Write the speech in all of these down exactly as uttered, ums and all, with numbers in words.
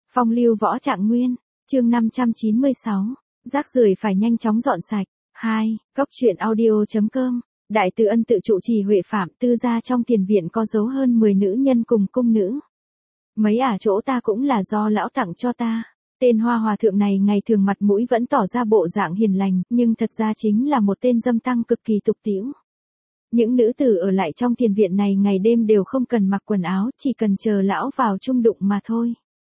Phong lưu võ trạng nguyên, chương năm trăm chín mươi sáu, rác rưởi phải nhanh chóng dọn sạch. hai. Góc truyện audio.com, đại từ ân tự trụ trì Huệ Phạm tư gia trong tiền viện có dấu hơn mười nữ nhân cùng cung nữ. Mấy ả chỗ ta cũng là do lão tặng cho ta. Tên Hoa Hòa Thượng này ngày thường mặt mũi vẫn tỏ ra bộ dạng hiền lành, nhưng thật ra chính là một tên dâm tăng cực kỳ tục tĩu. Những nữ tử ở lại trong tiền viện này ngày đêm đều không cần mặc quần áo, chỉ cần chờ lão vào chung đụng mà thôi.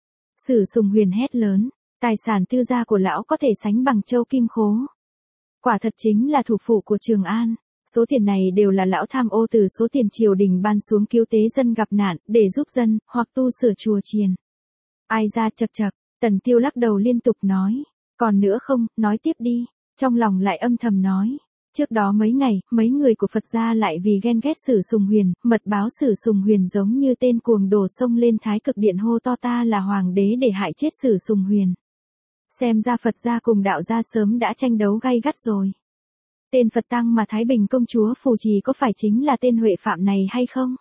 Sử Sùng Huyền hét lớn, tài sản tư gia của lão có thể sánh bằng châu kim khố. Quả thật chính là thủ phủ của Trường An. Số tiền này đều là lão tham ô từ số tiền triều đình ban xuống cứu tế dân gặp nạn, để giúp dân, hoặc tu sửa chùa chiền. Ai ra chật chật, Tần Tiêu lắc đầu liên tục nói, còn nữa không, nói tiếp đi, trong lòng lại âm thầm nói. Trước đó mấy ngày, mấy người của Phật gia lại vì ghen ghét Sử Sùng Huyền, mật báo Sử Sùng Huyền giống như tên cuồng đồ xông lên Thái Cực Điện hô to ta là hoàng đế để hại chết Sử Sùng Huyền. Xem ra Phật gia cùng đạo gia sớm đã tranh đấu gay gắt rồi. Tên Phật tăng mà Thái Bình công chúa phù trì có phải chính là tên Huệ Phạm này hay không?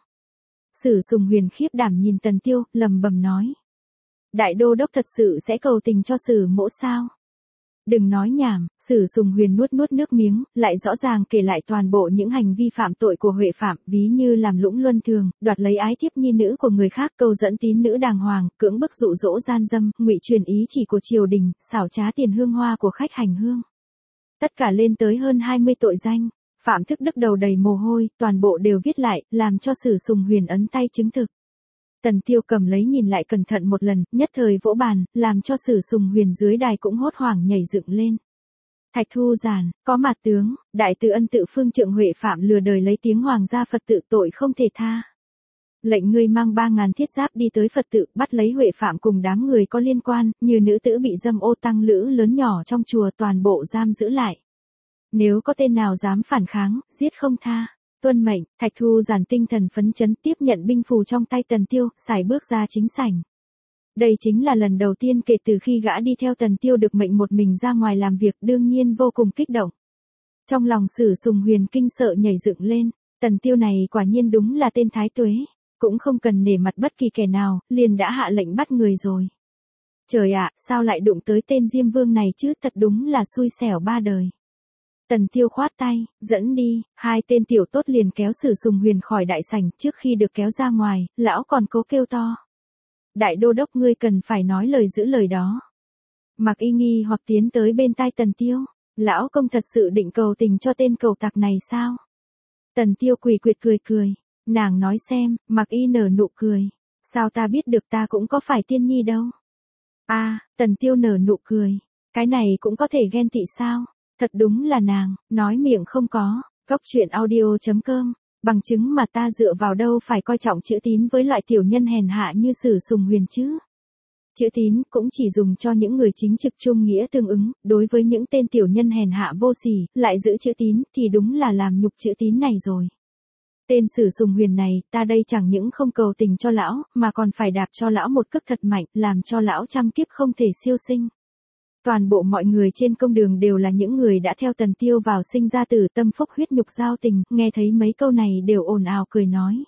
Sử Sùng Huyền khiếp đảm nhìn Tần Tiêu, lầm bầm nói. Đại đô đốc thật sự sẽ cầu tình cho Sử mỗ sao? Đừng nói nhảm, Sử Sùng Huyền nuốt nuốt nước miếng, lại rõ ràng kể lại toàn bộ những hành vi phạm tội của Huệ Phạm, ví như làm lũng luân thường, đoạt lấy ái thiếp nhi nữ của người khác, câu dẫn tín nữ đàng hoàng, cưỡng bức dụ dỗ gian dâm, ngụy truyền ý chỉ của triều đình, xảo trá tiền hương hoa của khách hành hương. Tất cả lên tới hơn hai mươi tội danh. Phạm Thức Đức đầu đầy mồ hôi, toàn bộ đều viết lại, làm cho Sử Sùng Huyền ấn tay chứng thực. Tần Tiêu cầm lấy nhìn lại cẩn thận một lần, nhất thời vỗ bàn, làm cho Sử Sùng Huyền dưới đài cũng hốt hoảng nhảy dựng lên. Thạch Thu Giản, có mặt tướng, đại từ ân tự phương trượng Huệ Phạm lừa đời lấy tiếng hoàng gia Phật tự tội không thể tha. Lệnh ngươi mang ba ngàn thiết giáp đi tới Phật tự, bắt lấy Huệ Phạm cùng đám người có liên quan, như nữ tử bị dâm ô tăng lữ lớn nhỏ trong chùa toàn bộ giam giữ lại. Nếu có tên nào dám phản kháng, giết không tha. Tuân mệnh, Thạch Thu Giản tinh thần phấn chấn tiếp nhận binh phù trong tay Tần Tiêu, sải bước ra chính sảnh. Đây chính là lần đầu tiên kể từ khi gã đi theo Tần Tiêu được mệnh một mình ra ngoài làm việc, đương nhiên vô cùng kích động. Trong lòng Sử Sùng Huyền kinh sợ nhảy dựng lên, Tần Tiêu này quả nhiên đúng là tên thái tuế, cũng không cần nể mặt bất kỳ kẻ nào, liền đã hạ lệnh bắt người rồi. Trời ạ, sao lại đụng tới tên Diêm Vương này chứ, thật đúng là xui xẻo ba đời. Tần Tiêu khoát tay, dẫn đi, hai tên tiểu tốt liền kéo Sử Sùng Huyền khỏi đại sảnh, trước khi được kéo ra ngoài, lão còn cố kêu to. Đại đô đốc ngươi cần phải nói lời giữ lời đó. Mặc Y nghi hoặc tiến tới bên tai Tần Tiêu, lão công thật sự định cầu tình cho tên cầu tặc này sao? Tần Tiêu quỳ quyệt cười cười, nàng nói xem, Mặc Y nở nụ cười, sao ta biết được, ta cũng có phải tiên nhi đâu. A, à, Tần Tiêu nở nụ cười, cái này cũng có thể ghen tị sao? Thật đúng là nàng, nói miệng không có. Góc truyện audio.com, bằng chứng mà ta dựa vào đâu phải coi trọng chữ tín với loại tiểu nhân hèn hạ như Sử Sùng Huyền chứ. Chữ tín cũng chỉ dùng cho những người chính trực trung nghĩa tương ứng, đối với những tên tiểu nhân hèn hạ vô sỉ, lại giữ chữ tín thì đúng là làm nhục chữ tín này rồi. Tên Sử Sùng Huyền này, ta đây chẳng những không cầu tình cho lão, mà còn phải đạp cho lão một cước thật mạnh, làm cho lão trăm kiếp không thể siêu sinh. Toàn bộ mọi người trên công đường đều là những người đã theo Tần Tiêu vào sinh ra tử, tâm phúc huyết nhục giao tình, nghe thấy mấy câu này đều ồn ào cười nói.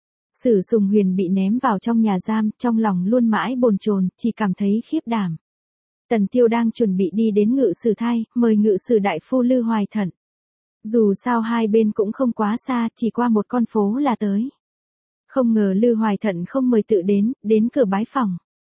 Sử Sùng Huyền bị ném vào trong nhà giam, trong lòng luôn mãi bồn chồn, chỉ cảm thấy khiếp đảm. Tần Tiêu đang chuẩn bị đi đến Ngự Sử Thai, mời Ngự Sử đại phu Lư Hoài Thận. Dù sao hai bên cũng không quá xa, chỉ qua một con phố là tới. Không ngờ Lư Hoài Thận không mời tự đến, đến cửa bái phòng.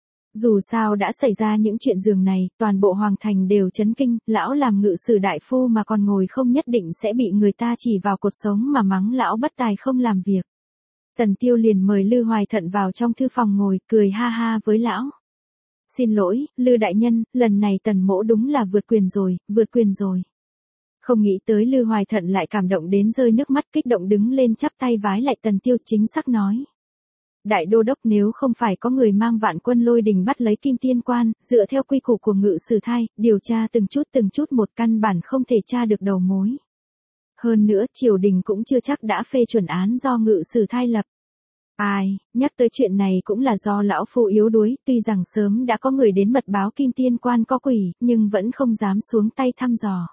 Dù sao đã xảy ra những chuyện giường này, toàn bộ hoàng thành đều chấn kinh, lão làm Ngự Sử đại phu mà còn ngồi không nhất định sẽ bị người ta chỉ vào cột sống mà mắng lão bất tài không làm việc. Tần Tiêu liền mời Lư Hoài Thận vào trong thư phòng ngồi, cười ha ha với lão. Xin lỗi, Lư đại nhân, lần này Tần mỗ đúng là vượt quyền rồi, vượt quyền rồi. Không nghĩ tới Lư Hoài Thận lại cảm động đến rơi nước mắt, kích động đứng lên chắp tay vái lại Tần Tiêu, chính xác nói. Đại đô đốc, nếu không phải có người mang vạn quân lôi đình bắt lấy Kim Tiên Quan, dựa theo quy củ của Ngự Sử Thai, điều tra từng chút từng chút một, căn bản không thể tra được đầu mối. Hơn nữa, triều đình cũng chưa chắc đã phê chuẩn án do Ngự Sử Thai lập. Ai, nhắc tới chuyện này cũng là do lão phu yếu đuối, tuy rằng sớm đã có người đến mật báo Kim Tiên Quan có quỷ, nhưng vẫn không dám xuống tay thăm dò.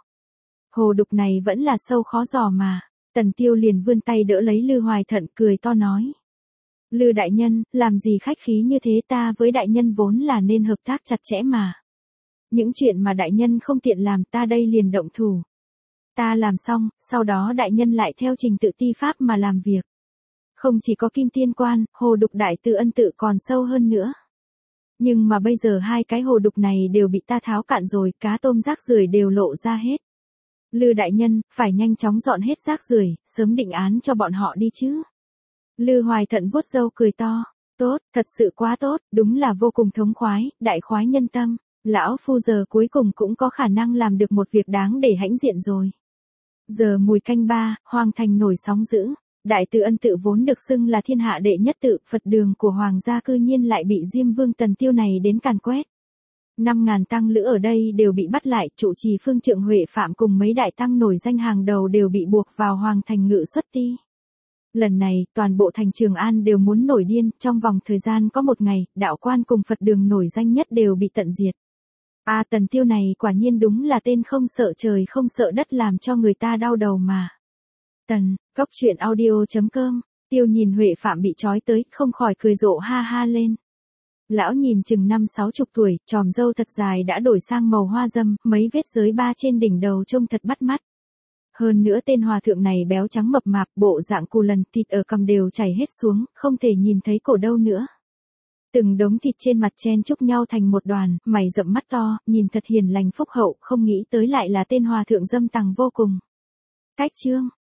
Hồ đục này vẫn là sâu khó dò mà. Tần Tiêu liền vươn tay đỡ lấy Lư Hoài Thận, cười to nói. Lư đại nhân, làm gì khách khí như thế, ta với đại nhân vốn là nên hợp tác chặt chẽ mà. Những chuyện mà đại nhân không tiện làm ta đây liền động thủ. Ta làm xong, sau đó đại nhân lại theo trình tự ti pháp mà làm việc. Không chỉ có Kim Tiên Quan, hồ đục Đại Từ Ân tự còn sâu hơn nữa. Nhưng mà bây giờ hai cái hồ đục này đều bị ta tháo cạn rồi, cá tôm rác rưởi đều lộ ra hết. Lư đại nhân, phải nhanh chóng dọn hết rác rưởi, sớm định án cho bọn họ đi chứ. Lư Hoài Thận vuốt râu cười to. Tốt, thật sự quá tốt, đúng là vô cùng thống khoái, đại khoái nhân tâm. Lão phu giờ cuối cùng cũng có khả năng làm được một việc đáng để hãnh diện rồi. Giờ mùi canh ba, Hoàng thành nổi sóng dữ. Đại Từ Ân tự vốn được xưng là thiên hạ đệ nhất tự, Phật đường của Hoàng gia cư nhiên lại bị Diêm Vương Tần Tiêu này đến càn quét. Năm ngàn tăng lữ ở đây đều bị bắt lại, trụ trì Phương Trượng Huệ Phạm cùng mấy đại tăng nổi danh hàng đầu đều bị buộc vào Hoàng thành ngự xuất ti. Lần này, toàn bộ thành Trường An đều muốn nổi điên, trong vòng thời gian có một ngày, đạo quan cùng Phật đường nổi danh nhất đều bị tận diệt. A à, Tần Tiêu này quả nhiên đúng là tên không sợ trời không sợ đất, làm cho người ta đau đầu mà. Tần, Cốc Truyện Audio chấm com, Tiêu nhìn Huệ Phạm bị trói tới, không khỏi cười rộ ha ha lên. Lão nhìn chừng năm sáu chục tuổi, tròm râu thật dài đã đổi sang màu hoa dâm, mấy vết giới ba trên đỉnh đầu trông thật bắt mắt. Hơn nữa tên hòa thượng này béo trắng mập mạp, bộ dạng cù lần, thịt ở cằm đều chảy hết xuống, không thể nhìn thấy cổ đâu nữa. Từng đống thịt trên mặt chen chúc nhau thành một đoàn, mày rậm mắt to, nhìn thật hiền lành phúc hậu, không nghĩ tới lại là tên hòa thượng dâm tằng vô cùng. Cách chương